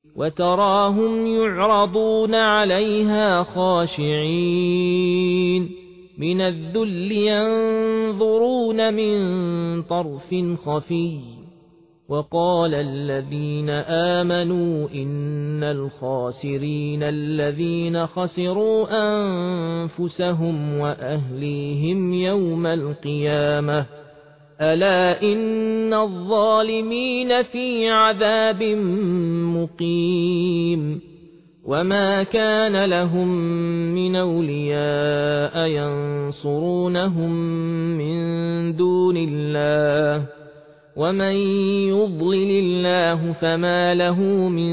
وتراهم يعرضون عليها خاشعين من الذل ينظرون من طرف خفي وقال الذين آمنوا إن الخاسرين الذين خسروا أنفسهم وأهليهم يوم القيامة ألا إن الظالمين في عذاب مقيم وما كان لهم من أولياء ينصرونهم من دون الله ومن يضلل الله فما له من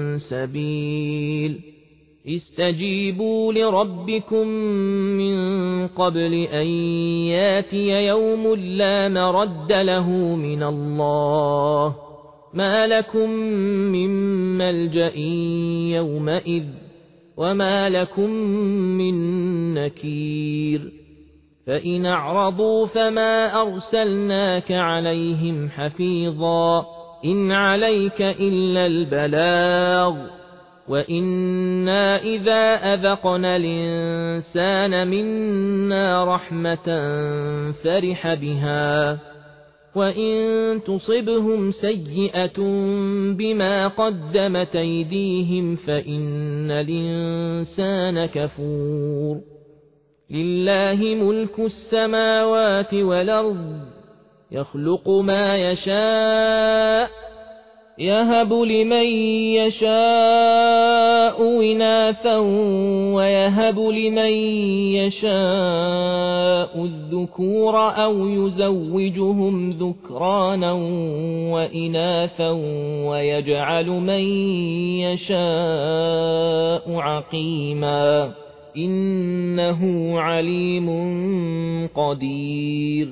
سبيل استجيبوا لربكم من قبل أن ياتي يوم لا مرد له من الله ما لكم من ملجأ يومئذ وما لكم من نكير فإن أعرضوا فما أرسلناك عليهم حفيظا إن عليك إلا البلاغ وإنا إذا أذقنا الإنسان منا رحمة فرح بها وإن تصبهم سيئة بما قدمت أيديهم فإن الإنسان كفور لله ملك السماوات والأرض يخلق ما يشاء يهب لمن يشاء إناثا ويهب لمن يشاء الذكور أو يزوجهم ذكرانا وإناثا ويجعل من يشاء عقيما إنه عليم قدير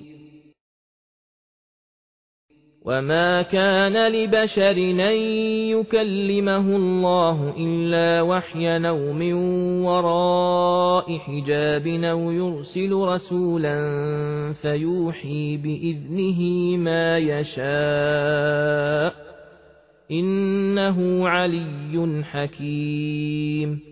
وما كان لبشر أن يكلمه الله إلا وحيا أو من وراء حجاب أو يرسل رسولا فيوحي بإذنه ما يشاء إنه علي حكيم